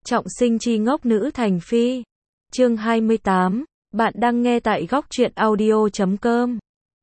Trọng sinh chi ngốc nữ thành phi. Chương 28, bạn đang nghe tại góc truyện audio.com.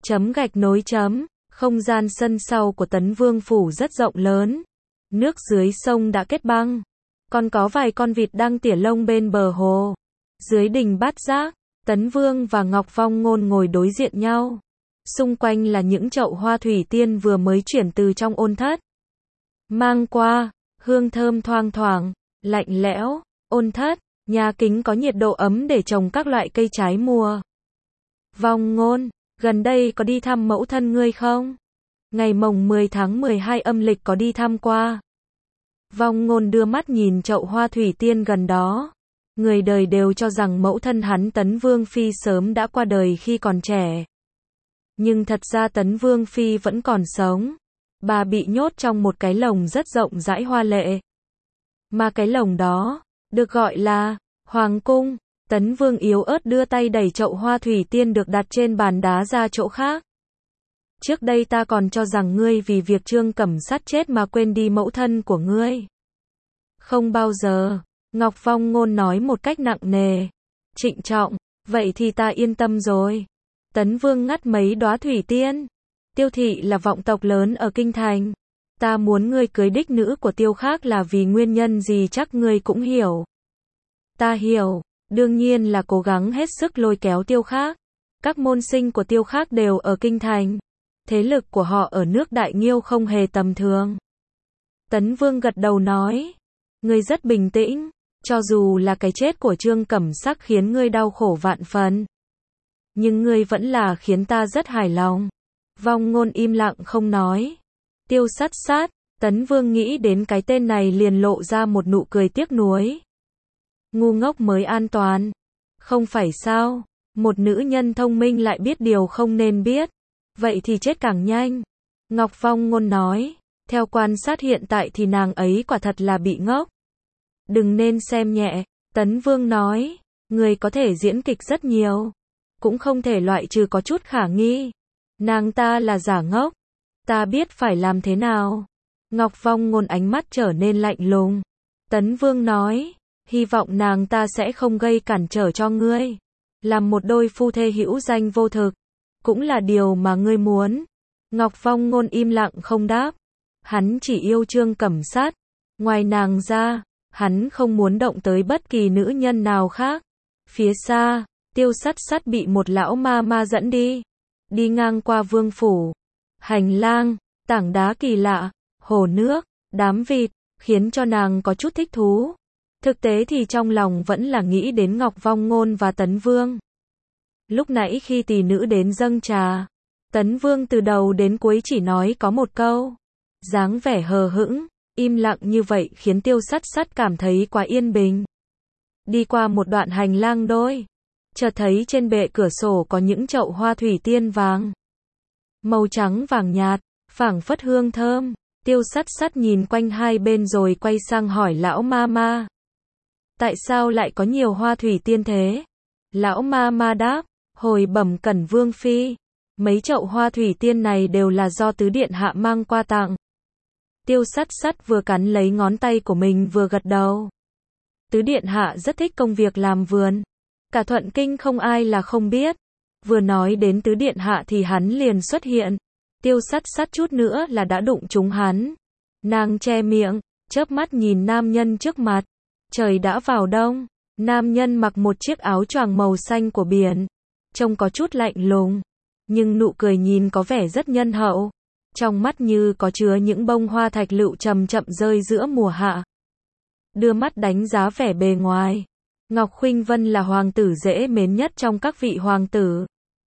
Không gian sân sau của Tấn Vương phủ rất rộng lớn. Nước dưới sông đã kết băng. Còn có vài con vịt đang tỉa lông bên bờ hồ. Dưới đình Bát Giác, Tấn Vương và Ngọc Phong Ngôn ngồi đối diện nhau. Xung quanh là những chậu hoa thủy tiên vừa mới chuyển từ trong ôn thất mang qua, hương thơm thoang thoảng, lạnh lẽo. Ôn thất, nhà kính có nhiệt độ ấm để trồng các loại cây trái mùa. Vong Ngôn, gần đây có đi thăm mẫu thân ngươi không? Ngày mồng 10 tháng 12 âm lịch có đi thăm qua. Vong Ngôn đưa mắt nhìn chậu hoa thủy tiên gần đó. Người đời đều cho rằng mẫu thân hắn Tấn Vương Phi sớm đã qua đời khi còn trẻ. Nhưng thật ra Tấn Vương Phi vẫn còn sống. Bà bị nhốt trong một cái lồng rất rộng rãi hoa lệ. Mà cái lồng đó, được gọi là Hoàng Cung. Tấn Vương yếu ớt đưa tay đẩy chậu hoa thủy tiên được đặt trên bàn đá ra chỗ khác. Trước đây ta còn cho rằng ngươi vì việc Trương Cẩm Sát chết mà quên đi mẫu thân của ngươi. Không bao giờ, Ngọc Phong Ngôn nói một cách nặng nề, trịnh trọng, vậy thì ta yên tâm rồi. Tấn Vương ngắt mấy đóa thủy tiên. Tiêu thị là vọng tộc lớn ở kinh thành. Ta muốn ngươi cưới đích nữ của Tiêu Khác là vì nguyên nhân gì chắc ngươi cũng hiểu. Ta hiểu, đương nhiên là cố gắng hết sức lôi kéo Tiêu Khác. Các môn sinh của Tiêu Khác đều ở kinh thành. Thế lực của họ ở nước Đại Nghiêu không hề tầm thường. Tấn Vương gật đầu nói, ngươi rất bình tĩnh, cho dù là cái chết của Trương Cẩm Sắc khiến ngươi đau khổ vạn phần. Nhưng ngươi vẫn là khiến ta rất hài lòng. Vong Ngôn im lặng không nói. Tiêu Sát Sát, Tấn Vương nghĩ đến cái tên này liền lộ ra một nụ cười tiếc nuối. Ngu ngốc mới an toàn. Không phải sao, một nữ nhân thông minh lại biết điều không nên biết. Vậy thì chết càng nhanh. Ngọc Vong Ngôn nói, theo quan sát hiện tại thì nàng ấy quả thật là bị ngốc. Đừng nên xem nhẹ, Tấn Vương nói, người có thể diễn kịch rất nhiều. Cũng không thể loại trừ có chút khả nghi. Nàng ta là giả ngốc. Ta biết phải làm thế nào. Ngọc Vong Ngôn ánh mắt trở nên lạnh lùng. Tấn Vương nói, hy vọng nàng ta sẽ không gây cản trở cho ngươi. Làm một đôi phu thê hữu danh vô thực. Cũng là điều mà ngươi muốn. Ngọc Vong Ngôn im lặng không đáp. Hắn chỉ yêu Trương Cẩm Sát. Ngoài nàng ra, hắn không muốn động tới bất kỳ nữ nhân nào khác. Phía xa, Tiêu Sát Sát bị một lão ma ma dẫn đi. Đi ngang qua vương phủ. Hành lang, tảng đá kỳ lạ, hồ nước, đám vịt, khiến cho nàng có chút thích thú. Thực tế thì trong lòng vẫn là nghĩ đến Ngọc Vong Ngôn và Tấn Vương. Lúc nãy khi tỷ nữ đến dâng trà, Tấn Vương từ đầu đến cuối chỉ nói có một câu. Dáng vẻ hờ hững, im lặng như vậy khiến Tiêu Sát Sát cảm thấy quá yên bình. Đi qua một đoạn hành lang đôi, chợt thấy trên bệ cửa sổ có những chậu hoa thủy tiên vàng. Màu trắng vàng nhạt, phảng phất hương thơm. Tiêu Sát Sát nhìn quanh hai bên rồi quay sang hỏi lão ma ma. Tại sao lại có nhiều hoa thủy tiên thế? Lão ma ma đáp, hồi bẩm Cẩn Vương Phi. Mấy chậu hoa thủy tiên này đều là do tứ điện hạ mang qua tặng. Tiêu Sát Sát vừa cắn lấy ngón tay của mình vừa gật đầu. Tứ điện hạ rất thích công việc làm vườn. Cả Thuận Kinh không ai là không biết. Vừa nói đến tứ điện hạ thì hắn liền xuất hiện. Tiêu Sát Sát chút nữa là đã đụng trúng hắn. Nàng che miệng, chớp mắt nhìn nam nhân trước mặt. Trời đã vào đông. Nam nhân mặc một chiếc áo choàng màu xanh của biển. Trông có chút lạnh lùng. Nhưng nụ cười nhìn có vẻ rất nhân hậu. Trong mắt như có chứa những bông hoa thạch lựu chậm chậm rơi giữa mùa hạ. Đưa mắt đánh giá vẻ bề ngoài. Ngọc Khuynh Vân là hoàng tử dễ mến nhất trong các vị hoàng tử.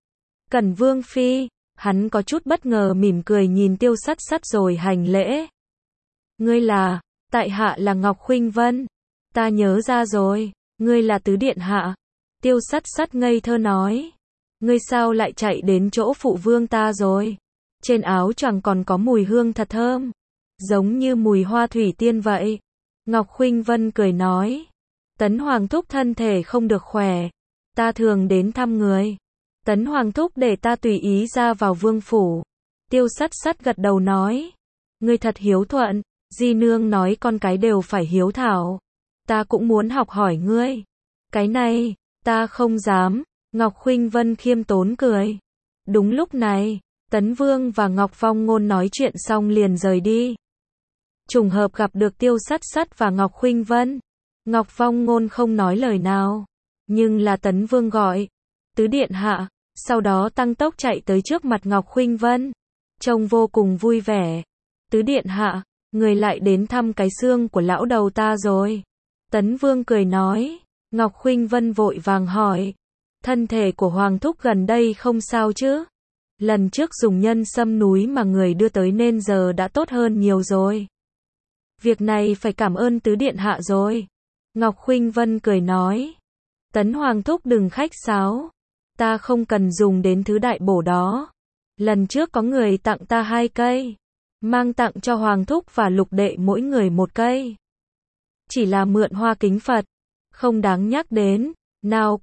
Cẩn Vương Phi, hắn có chút bất ngờ mỉm cười nhìn Tiêu Sát Sát rồi hành lễ. Ngươi là, tại hạ là Ngọc Khuynh Vân. Ta nhớ ra rồi, ngươi là tứ điện hạ. Tiêu Sát Sát ngây thơ nói. Ngươi sao lại chạy đến chỗ phụ vương ta rồi? Trên áo choàng còn có mùi hương thật thơm. Giống như mùi hoa thủy tiên vậy. Ngọc Khuynh Vân cười nói. Tấn Hoàng Thúc thân thể không được khỏe. Ta thường đến thăm người. Tấn Hoàng Thúc để ta tùy ý ra vào vương phủ. Tiêu Sát Sát gật đầu nói. Ngươi thật hiếu thuận. Di nương nói con cái đều phải hiếu thảo. ta cũng muốn học hỏi ngươi. Cái này, ta không dám, Ngọc Khuynh Vân khiêm tốn cười. Đúng lúc này, Tấn Vương và Ngọc Phong Ngôn nói chuyện xong liền rời đi. Trùng hợp gặp được Tiêu Sắt Sắt và Ngọc Khuynh Vân. Ngọc Phong Ngôn không nói lời nào, nhưng là Tấn Vương gọi, tứ điện hạ, sau đó tăng tốc chạy tới trước mặt Ngọc Khuynh Vân, trông vô cùng vui vẻ. Tứ điện hạ, người lại đến thăm cái xương của lão đầu ta rồi. Tấn Vương cười nói. Ngọc Khuynh Vân vội vàng hỏi, thân thể của Hoàng thúc gần đây không sao chứ? Lần trước dùng nhân sâm núi mà người đưa tới nên giờ đã tốt hơn nhiều rồi. Việc này phải cảm ơn tứ điện hạ rồi. Ngọc Khuynh Vân cười nói, Tấn Hoàng thúc đừng khách sáo, ta không cần dùng đến thứ đại bổ đó. Lần trước có người tặng ta 2 cây, mang tặng cho Hoàng thúc và Lục đệ mỗi người 1 cây. Chỉ là mượn hoa kính Phật, không đáng nhắc đến. Nào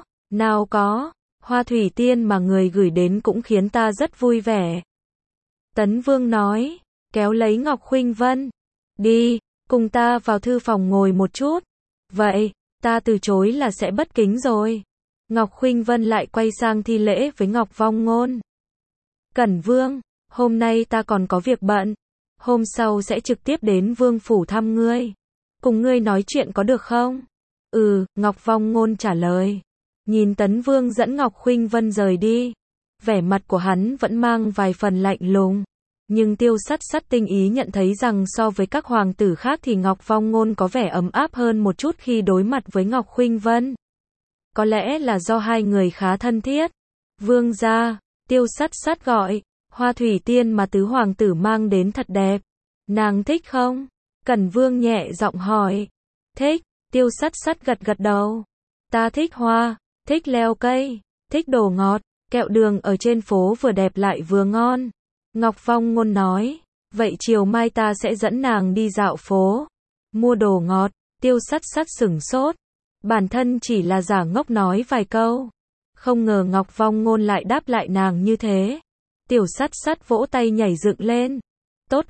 có, hoa thủy tiên mà người gửi đến cũng khiến ta rất vui vẻ. Tấn Vương nói, kéo lấy Ngọc Khuynh Vân, đi, cùng ta vào thư phòng ngồi một chút. Vậy, ta từ chối là sẽ bất kính rồi. Ngọc Khuynh Vân lại quay sang thi lễ với Ngọc Phong Ngôn. Cẩn Vương, hôm nay ta còn có việc bận, hôm sau sẽ trực tiếp đến Vương phủ thăm ngươi. Cùng ngươi nói chuyện có được không? Ngọc Phong Ngôn trả lời. Nhìn Tấn Vương dẫn Ngọc Khuynh Vân rời đi, vẻ mặt của hắn vẫn mang vài phần lạnh lùng. Nhưng Tiêu Sắt Sắt tinh ý nhận thấy rằng so với các hoàng tử khác thì Ngọc Phong Ngôn có vẻ ấm áp hơn một chút khi đối mặt với Ngọc Khuynh Vân. Có lẽ là do hai người khá thân thiết. Vương gia, Tiêu Sắt Sắt gọi, hoa thủy tiên mà tứ hoàng tử mang đến thật đẹp. Nàng thích không? Cẩn Vương nhẹ giọng hỏi. Thích. Tiêu Sắt Sắt gật gật đầu. Ta thích hoa, thích leo cây, thích đồ ngọt, kẹo đường ở trên phố vừa đẹp lại vừa ngon. Ngọc Phong Ngôn nói, vậy chiều mai ta sẽ dẫn nàng đi dạo phố, mua đồ ngọt. Tiêu Sắt Sắt sửng sốt, bản thân chỉ là giả ngốc nói vài câu, không ngờ Ngọc Phong Ngôn lại đáp lại nàng như thế. Tiểu Sắt Sắt vỗ tay nhảy dựng lên, tốt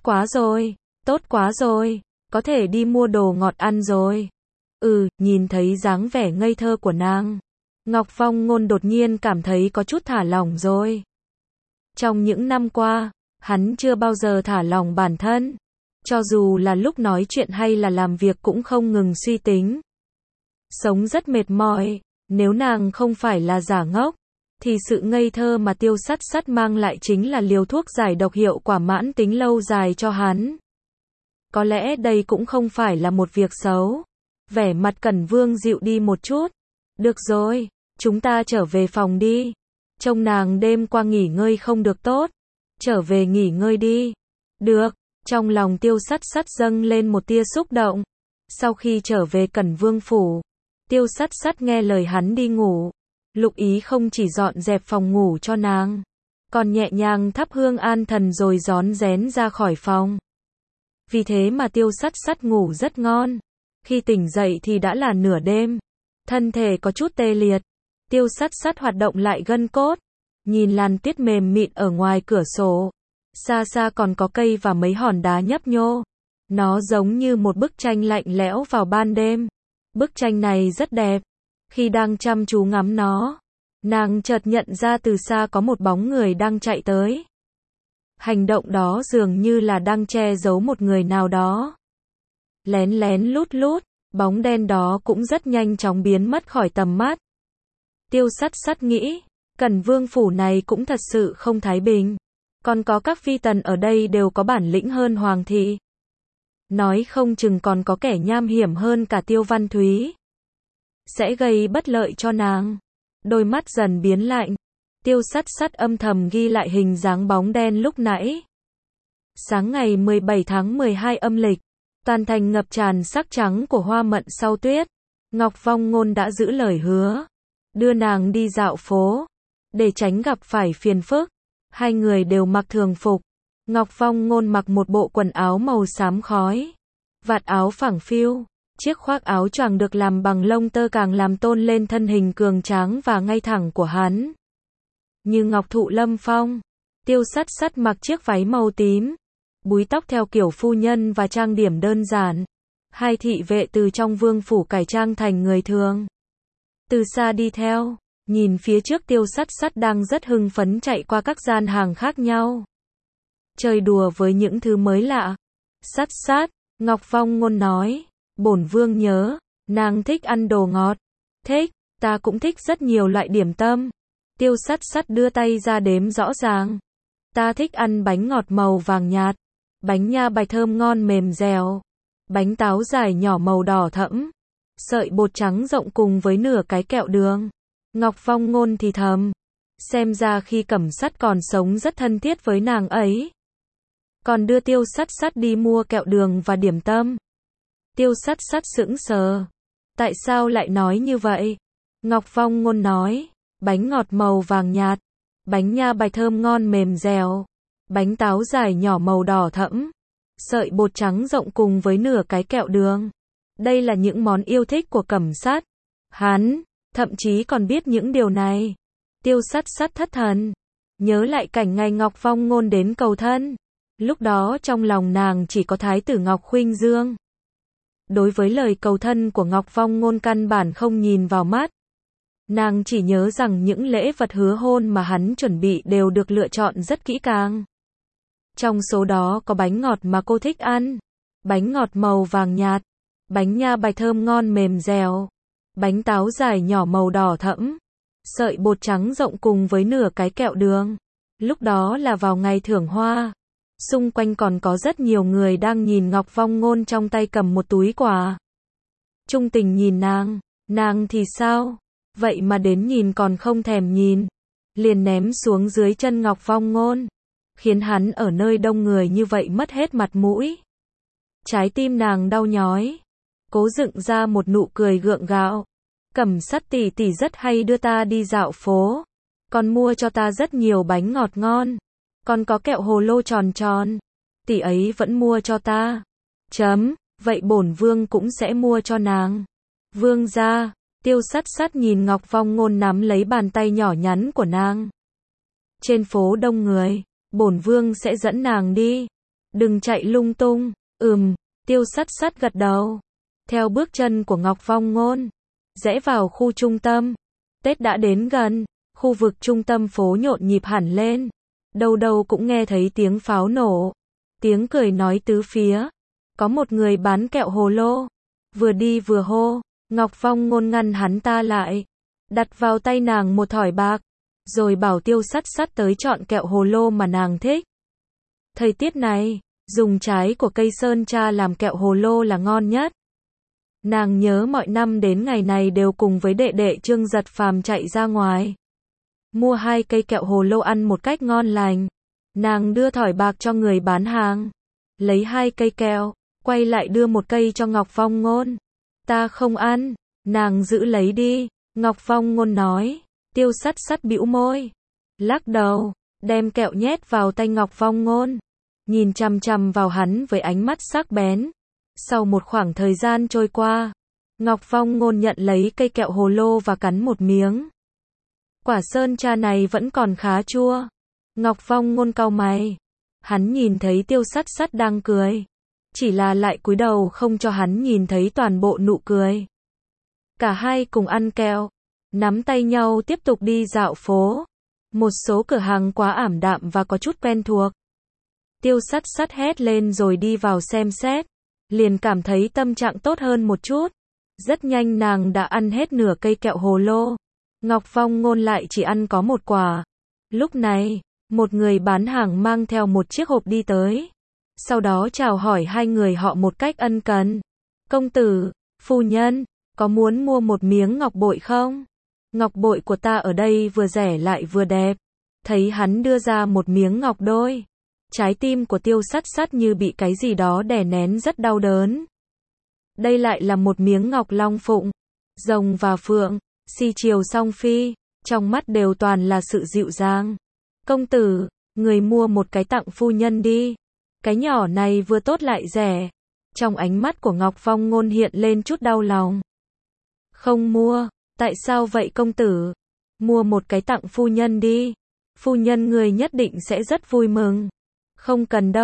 quá rồi, có thể đi mua đồ ngọt ăn rồi. Nhìn thấy dáng vẻ ngây thơ của nàng, Ngọc Phong Ngôn đột nhiên cảm thấy có chút thả lỏng rồi. Trong những năm qua, hắn chưa bao giờ thả lỏng bản thân. Cho dù là lúc nói chuyện hay là làm việc cũng không ngừng suy tính. Sống rất mệt mỏi, nếu nàng không phải là giả ngốc, thì sự ngây thơ mà Tiêu Sắt Sắt mang lại chính là liều thuốc giải độc hiệu quả mãn tính lâu dài cho hắn. Có lẽ đây cũng không phải là một việc xấu. Vẻ mặt Cẩn Vương dịu đi một chút. Được rồi, chúng ta trở về phòng đi. Trông nàng đêm qua nghỉ ngơi không được tốt. Trở về nghỉ ngơi đi. Được, trong lòng Tiêu Sắt Sắt dâng lên một tia xúc động. Sau khi trở về Cẩn Vương phủ, Tiêu Sắt Sắt nghe lời hắn đi ngủ. Lục Ý không chỉ dọn dẹp phòng ngủ cho nàng, còn nhẹ nhàng thắp hương an thần rồi rón rén ra khỏi phòng. Vì thế mà Tiêu Sắt Sắt ngủ rất ngon. Khi tỉnh dậy thì đã là nửa đêm, thân thể có chút tê liệt. Tiêu Sắt Sắt hoạt động lại gân cốt, nhìn làn tuyết mềm mịn ở ngoài cửa sổ, xa xa còn có cây và mấy hòn đá nhấp nhô. Nó giống như một bức tranh lạnh lẽo vào ban đêm. Bức tranh này rất đẹp. Khi đang chăm chú ngắm nó, nàng chợt nhận ra từ xa có một bóng người đang chạy tới. Hành động đó dường như là đang che giấu một người nào đó. Lén lén lút lút, bóng đen đó cũng rất nhanh chóng biến mất khỏi tầm mắt. Tiêu Sắt Sắt nghĩ, Cẩn Vương phủ này cũng thật sự không thái bình. Còn có các phi tần ở đây đều có bản lĩnh hơn hoàng thị. Nói không chừng còn có kẻ nham hiểm hơn cả Tiêu Văn Thúy. Sẽ gây bất lợi cho nàng. Đôi mắt dần biến lạnh. Tiêu Sắt Sắt âm thầm ghi lại hình dáng bóng đen lúc nãy. Sáng ngày 17 tháng 12 âm lịch, toàn thành ngập tràn sắc trắng của hoa mận sau tuyết. Ngọc Phong Ngôn đã giữ lời hứa, đưa nàng đi dạo phố, để tránh gặp phải phiền phức. Hai người đều mặc thường phục. Ngọc Phong Ngôn mặc một bộ quần áo màu xám khói, vạt áo phẳng phiu, chiếc khoác áo choàng được làm bằng lông tơ càng làm tôn lên thân hình cường tráng và ngay thẳng của hắn. Như ngọc thụ lâm phong. Tiêu Sắt Sắt mặc chiếc váy màu tím, búi tóc theo kiểu phu nhân và trang điểm đơn giản. Hai thị vệ từ trong vương phủ cải trang thành người thường. Từ xa đi theo, nhìn phía trước Tiêu Sắt Sắt đang rất hưng phấn chạy qua các gian hàng khác nhau. Chơi đùa với những thứ mới lạ. Sắt Sắt, Ngọc Phong Ngôn nói, bổn vương nhớ, nàng thích ăn đồ ngọt. Thích, ta cũng thích rất nhiều loại điểm tâm. Tiêu Sắt Sắt đưa tay ra đếm rõ ràng. Ta thích ăn bánh ngọt màu vàng nhạt, bánh nha bài thơm ngon mềm dẻo, bánh táo dài nhỏ màu đỏ thẫm, sợi bột trắng rộng cùng với nửa cái kẹo đường. Ngọc Phong Ngôn thì thầm, xem ra khi Cẩm Sắt còn sống rất thân thiết với nàng ấy. Còn đưa Tiêu Sắt Sắt đi mua kẹo đường và điểm tâm. Tiêu Sắt Sắt sững sờ. Tại sao lại nói như vậy? Ngọc Phong Ngôn nói, bánh ngọt màu vàng nhạt, bánh nha bài thơm ngon mềm dẻo, bánh táo dài nhỏ màu đỏ thẫm, sợi bột trắng rộng cùng với nửa cái kẹo đường. Đây là những món yêu thích của Cẩm Sắt. Hắn, thậm chí còn biết những điều này. Tiêu Sắt Sắt thất thần. Nhớ lại cảnh ngày Ngọc Phong Ngôn đến cầu thân. Lúc đó trong lòng nàng chỉ có Thái tử Ngọc Khuynh Dương. Đối với lời cầu thân của Ngọc Phong Ngôn căn bản không nhìn vào mắt. Nàng chỉ nhớ rằng những lễ vật hứa hôn mà hắn chuẩn bị đều được lựa chọn rất kỹ càng. Trong số đó có bánh ngọt mà cô thích ăn, bánh ngọt màu vàng nhạt, bánh nha bài thơm ngon mềm dẻo, bánh táo dài nhỏ màu đỏ thẫm, sợi bột trắng rộng cùng với nửa cái kẹo đường. Lúc đó là vào ngày thưởng hoa. Xung quanh còn có rất nhiều người đang nhìn Ngọc Phong Ngôn trong tay cầm một túi quà. Trung Tình nhìn nàng thì sao? Vậy mà đến nhìn còn không thèm nhìn. Liền ném xuống dưới chân Ngọc Phong Ngôn. Khiến hắn ở nơi đông người như vậy mất hết mặt mũi. Trái tim nàng đau nhói. Cố dựng ra một nụ cười gượng gạo. Cẩm Sắt tỷ tỷ rất hay đưa ta đi dạo phố. Còn mua cho ta rất nhiều bánh ngọt ngon. Còn có kẹo hồ lô tròn tròn. Tỷ ấy vẫn mua cho ta. Vậy bổn vương cũng sẽ mua cho nàng. Vương gia. Tiêu Sắt Sắt nhìn Ngọc Phong Ngôn nắm lấy bàn tay nhỏ nhắn của nàng. Trên phố đông người, bổn vương sẽ dẫn nàng đi. Đừng chạy lung tung. Tiêu Sắt Sắt gật đầu. Theo bước chân của Ngọc Phong Ngôn, rẽ vào khu trung tâm. Tết đã đến gần, khu vực trung tâm phố nhộn nhịp hẳn lên. Đâu đâu cũng nghe thấy tiếng pháo nổ, tiếng cười nói tứ phía. Có một người bán kẹo hồ lô, vừa đi vừa hô. Ngọc Phong Ngôn ngăn hắn ta lại, đặt vào tay nàng một thỏi bạc, rồi bảo Tiêu Sắt Sắt tới chọn kẹo hồ lô mà nàng thích. Thời tiết này, dùng trái của cây sơn tra làm kẹo hồ lô là ngon nhất. Nàng nhớ mọi năm đến ngày này đều cùng với đệ đệ Trương Giật Phàm chạy ra ngoài. Mua 2 cây kẹo hồ lô ăn một cách ngon lành. Nàng đưa thỏi bạc cho người bán hàng. Lấy 2 cây kẹo, quay lại đưa 1 cây cho Ngọc Phong Ngôn. Ta không ăn, nàng giữ lấy đi. Ngọc Phong Ngôn nói. Tiêu Sắt Sắt bĩu môi, lắc đầu, đem kẹo nhét vào tay Ngọc Phong Ngôn. Nhìn chằm chằm vào hắn với ánh mắt sắc bén. Sau một khoảng thời gian trôi qua, Ngọc Phong Ngôn nhận lấy cây kẹo hồ lô và cắn một miếng. Quả sơn tra này vẫn còn khá chua. Ngọc Phong Ngôn cau mày. Hắn nhìn thấy Tiêu Sắt Sắt đang cười. Chỉ là lại cúi đầu không cho hắn nhìn thấy toàn bộ nụ cười. Cả hai cùng ăn kẹo, nắm tay nhau tiếp tục đi dạo phố. Một số cửa hàng quá ảm đạm và có chút quen thuộc. Tiêu Sắt Sắt hét lên rồi đi vào xem xét. Liền cảm thấy tâm trạng tốt hơn một chút. Rất nhanh nàng đã ăn hết nửa cây kẹo hồ lô. Ngọc Phong Ngôn lại chỉ ăn có 1 quả. Lúc này, một người bán hàng mang theo một chiếc hộp đi tới. Sau đó chào hỏi hai người họ một cách ân cần. Công tử, phu nhân, có muốn mua một miếng ngọc bội không? Ngọc bội của ta ở đây vừa rẻ lại vừa đẹp. Thấy hắn đưa ra một miếng ngọc đôi. Trái tim của Tiêu Sắt Sắt như bị cái gì đó đè nén rất đau đớn. Đây lại là một miếng ngọc long phụng, rồng và phượng, si chiều song phi, trong mắt đều toàn là sự dịu dàng. Công tử, người mua một cái tặng phu nhân đi. Cái nhỏ này vừa tốt lại rẻ. Trong ánh mắt của Ngọc Phong Ngôn hiện lên chút đau lòng. Không mua, tại sao vậy công tử? Mua một cái tặng phu nhân đi. Phu nhân người nhất định sẽ rất vui mừng. Không cần đâu,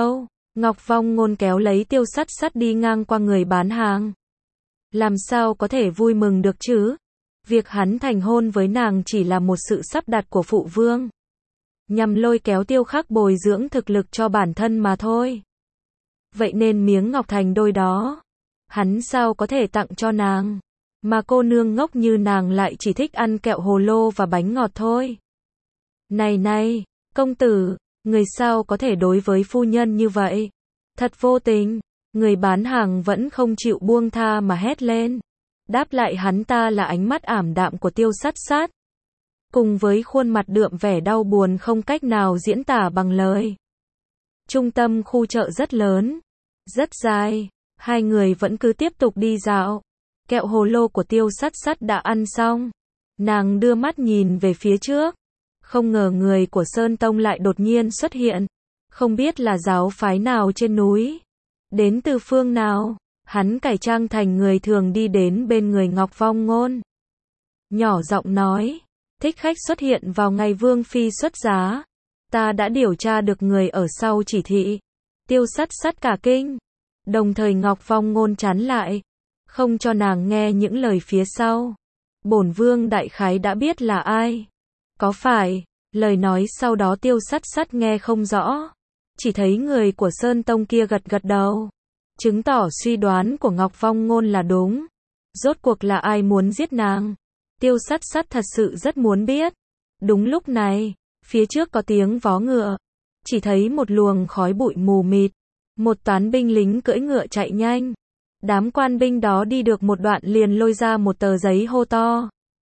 Ngọc Vong Ngôn kéo lấy Tiêu Sắt Sắt đi ngang qua người bán hàng. Làm sao có thể vui mừng được chứ? Việc hắn thành hôn với nàng chỉ là một sự sắp đặt của phụ vương, nhằm lôi kéo Tiêu Khắc bồi dưỡng thực lực cho bản thân mà thôi. Vậy nên miếng ngọc thành đôi đó, hắn sao có thể tặng cho nàng? Mà cô nương ngốc như nàng lại chỉ thích ăn kẹo hồ lô và bánh ngọt thôi. Này này, công tử, người sao có thể đối với phu nhân như vậy? Thật vô tình. Người bán hàng vẫn không chịu buông tha mà hét lên. Đáp lại hắn ta là ánh mắt ảm đạm của Tiêu Sắt Sắt, cùng với khuôn mặt đượm vẻ đau buồn không cách nào diễn tả bằng lời. Trung tâm khu chợ rất lớn, rất dài, hai người vẫn cứ tiếp tục đi dạo. Kẹo hồ lô của Tiêu Sắt Sắt đã ăn xong, nàng đưa mắt nhìn về phía trước, không ngờ người của Sơn Tông lại đột nhiên xuất hiện, không biết là giáo phái nào trên núi, đến từ phương nào. Hắn cải trang thành người thường đi đến bên người Ngọc Vong Ngôn, nhỏ giọng nói, thích khách xuất hiện vào ngày Vương Phi xuất giá, ta đã điều tra được người ở sau chỉ thị. Tiêu Sắt Sắt cả kinh, đồng thời Ngọc Vong Ngôn chắn lại, không cho nàng nghe những lời phía sau. Bổn vương đại khái đã biết là ai. Có phải? Lời nói sau đó Tiêu Sắt Sắt nghe không rõ, chỉ thấy người của Sơn Tông kia gật gật đầu, chứng tỏ suy đoán của Ngọc Vong Ngôn là đúng. Rốt cuộc là ai muốn giết nàng? Tiêu Sắt Sắt thật sự rất muốn biết. Đúng lúc này, phía trước có tiếng vó ngựa, chỉ thấy một luồng khói bụi mù mịt, một toán binh lính cưỡi ngựa chạy nhanh. Đám quan binh đó đi được một đoạn liền lôi ra một tờ giấy hô to.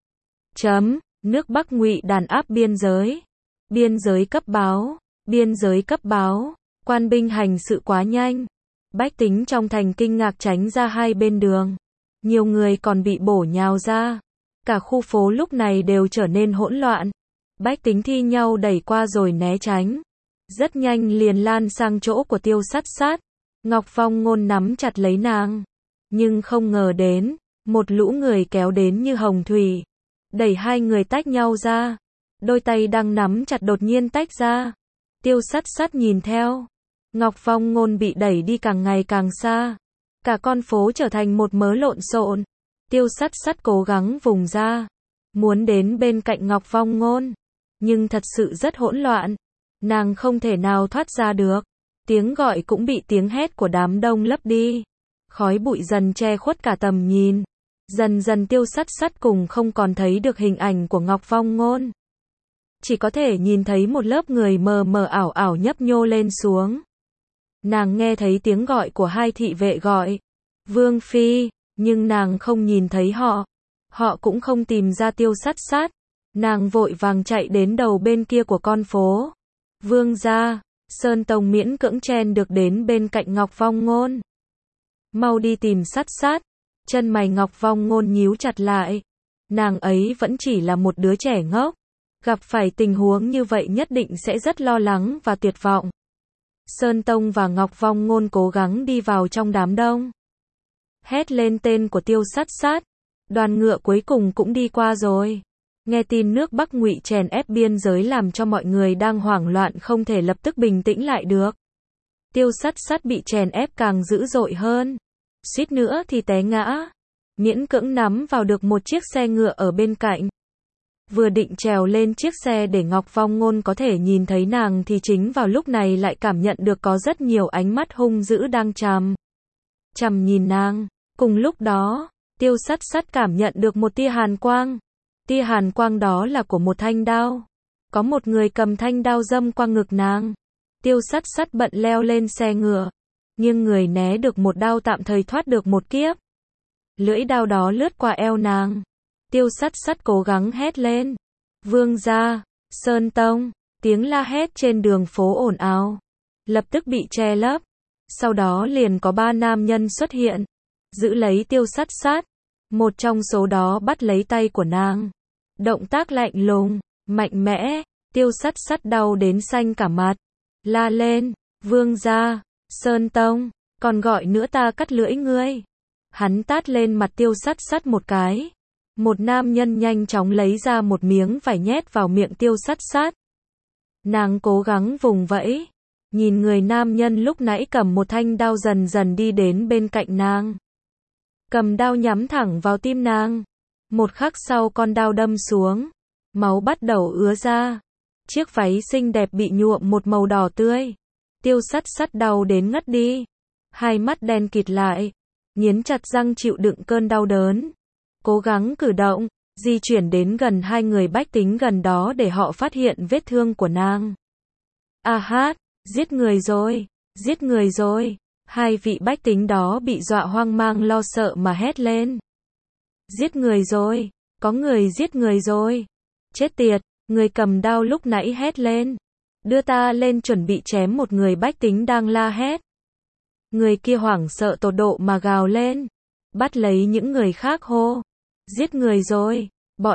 Nước Bắc Ngụy đàn áp biên giới. Biên giới cấp báo. Biên giới cấp báo. Quan binh hành sự quá nhanh. Bách tính trong thành kinh ngạc tránh ra hai bên đường. Nhiều người còn bị bổ nhào ra. Cả khu phố lúc này đều trở nên hỗn loạn. Bách tính thi nhau đẩy qua rồi né tránh. Rất nhanh liền lan sang chỗ của Tiêu Sắt Sắt. Ngọc Vong Ngôn nắm chặt lấy nàng. Nhưng không ngờ đến, một lũ người kéo đến như hồng thủy, đẩy hai người tách nhau ra. Đôi tay đang nắm chặt đột nhiên tách ra. Tiêu Sắt Sắt nhìn theo. Ngọc Vong Ngôn bị đẩy đi càng ngày càng xa. Cả con phố trở thành một mớ lộn xộn. Tiêu Sắt Sắt cố gắng vùng ra, muốn đến bên cạnh Ngọc Vong Ngôn, nhưng thật sự rất hỗn loạn. Nàng không thể nào thoát ra được. Tiếng gọi cũng bị tiếng hét của đám đông lấp đi. Khói bụi dần che khuất cả tầm nhìn. Dần dần Tiêu Sắt Sắt cùng không còn thấy được hình ảnh của Ngọc Vong Ngôn. Chỉ có thể nhìn thấy một lớp người mờ mờ ảo ảo nhấp nhô lên xuống. Nàng nghe thấy tiếng gọi của hai thị vệ gọi Vương Phi, nhưng nàng không nhìn thấy họ. Họ cũng không tìm ra Tiêu Sắt Sắt. Nàng vội vàng chạy đến đầu bên kia của con phố. Vương gia, Sơn Tông miễn cưỡng chen được đến bên cạnh Ngọc Vong Ngôn. Mau đi tìm Sắt Sắt. Chân mày Ngọc Vong Ngôn nhíu chặt lại. Nàng ấy vẫn chỉ là một đứa trẻ ngốc. Gặp phải tình huống như vậy nhất định sẽ rất lo lắng và tuyệt vọng. Sơn Tông và Ngọc Vong Ngôn cố gắng đi vào trong đám đông. Hét lên tên của Tiêu Sắt Sắt. Đoàn ngựa cuối cùng cũng đi qua rồi. Nghe tin nước Bắc Ngụy chèn ép biên giới làm cho mọi người đang hoảng loạn không thể lập tức bình tĩnh lại được. Tiêu Sắt Sắt bị chèn ép càng dữ dội hơn. Suýt nữa thì té ngã. Miễn cưỡng nắm vào được một chiếc xe ngựa ở bên cạnh. Vừa định trèo lên chiếc xe để Ngọc Vong Ngôn có thể nhìn thấy nàng thì chính vào lúc này lại cảm nhận được có rất nhiều ánh mắt hung dữ đang chằm nhìn nàng. Cùng lúc đó, Tiêu Sắt Sắt cảm nhận được một tia hàn quang. Tia hàn quang đó là của một thanh đao. Có một người cầm thanh đao đâm qua ngực nàng. Tiêu Sắt Sắt bận leo lên xe ngựa, nhưng người né được một đao tạm thời thoát được một kiếp. Lưỡi đao đó lướt qua eo nàng. Tiêu Sắt Sắt cố gắng hét lên. Vương gia, Sơn Tông, tiếng la hét trên đường phố ồn ào, lập tức bị che lấp. Sau đó liền có ba nam nhân xuất hiện, giữ lấy Tiêu Sắt Sắt. Một trong số đó bắt lấy tay của nàng. Động tác lạnh lùng, mạnh mẽ. Tiêu Sắt Sắt đau đến xanh cả mặt. La lên, Vương gia, Sơn Tông, còn gọi nữa ta cắt lưỡi ngươi. Hắn tát lên mặt Tiêu Sắt Sắt một cái. Một nam nhân nhanh chóng lấy ra một miếng vải nhét vào miệng Tiêu Sắt Sắt. Nàng cố gắng vùng vẫy, nhìn người nam nhân lúc nãy cầm một thanh đao dần dần đi đến bên cạnh nàng. Cầm đao nhắm thẳng vào tim nàng. Một khắc sau con đao đâm xuống, máu bắt đầu ứa ra. Chiếc váy xinh đẹp bị nhuộm một màu đỏ tươi. Tiêu Sắt Sắt đau đến ngất đi. Hai mắt đen kịt lại, nghiến chặt răng chịu đựng cơn đau đớn. Cố gắng cử động, di chuyển đến gần hai người bách tính gần đó để họ phát hiện vết thương của nàng. A hát, giết người rồi, giết người rồi. Hai vị bách tính đó bị dọa hoang mang lo sợ mà hét lên. Giết người rồi, có người giết người rồi. Chết tiệt, người cầm đao lúc nãy hét lên. Đưa ta lên chuẩn bị chém một người bách tính đang la hét. Người kia hoảng sợ tột độ mà gào lên. Bắt lấy những người khác hô. Giết người rồi,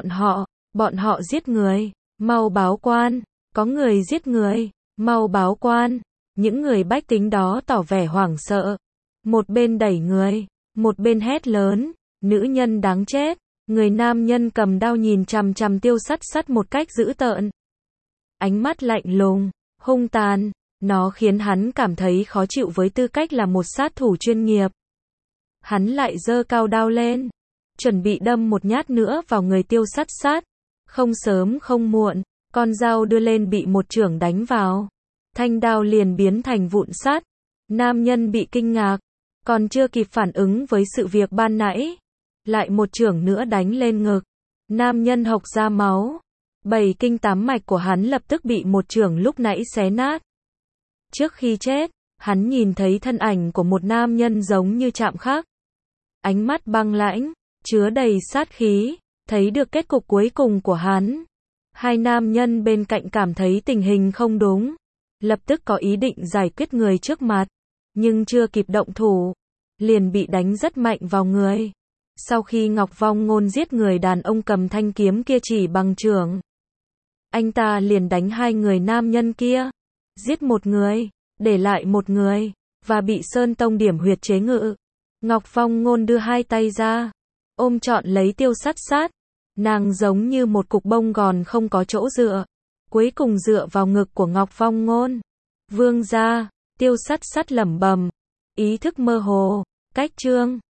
bọn họ giết người, mau báo quan, có người giết người, mau báo quan. Những người bách tính đó tỏ vẻ hoảng sợ. Một bên đẩy người, một bên hét lớn, nữ nhân đáng chết. Người nam nhân cầm đao nhìn chằm chằm Tiêu Sắt Sắt một cách dữ tợn. Ánh mắt lạnh lùng, hung tàn, nó khiến hắn cảm thấy khó chịu với tư cách là một sát thủ chuyên nghiệp. Hắn lại giơ cao đao lên, chuẩn bị đâm một nhát nữa vào người Tiêu Sắt Sắt. Không sớm không muộn, con dao đưa lên bị một chưởng đánh vào. Thanh đao liền biến thành vụn sắt. Nam nhân bị kinh ngạc, còn chưa kịp phản ứng với sự việc ban nãy, lại một chưởng nữa đánh lên ngực. Nam nhân hộc ra máu. Bảy kinh tám mạch của hắn lập tức bị một chưởng lúc nãy xé nát. Trước khi chết, hắn nhìn thấy thân ảnh của một nam nhân giống như chạm khắc. Ánh mắt băng lãnh, chứa đầy sát khí, thấy được kết cục cuối cùng của hắn. Hai nam nhân bên cạnh cảm thấy tình hình không đúng, lập tức có ý định giải quyết người trước mặt, nhưng chưa kịp động thủ, liền bị đánh rất mạnh vào người. Sau khi Ngọc Vong Ngôn giết người đàn ông cầm thanh kiếm kia chỉ bằng chưởng, anh ta liền đánh hai người nam nhân kia, giết một người, để lại một người, và bị Sơn Tông điểm huyệt chế ngự. Ngọc Vong Ngôn đưa hai tay ra, ôm trọn lấy Tiêu Sắt Sắt. Nàng giống như một cục bông gòn không có chỗ dựa, cuối cùng dựa vào ngực của Ngọc Vong Ngôn. Vương gia, Tiêu Sắt Sắt lẩm bẩm, ý thức mơ hồ. Cách chương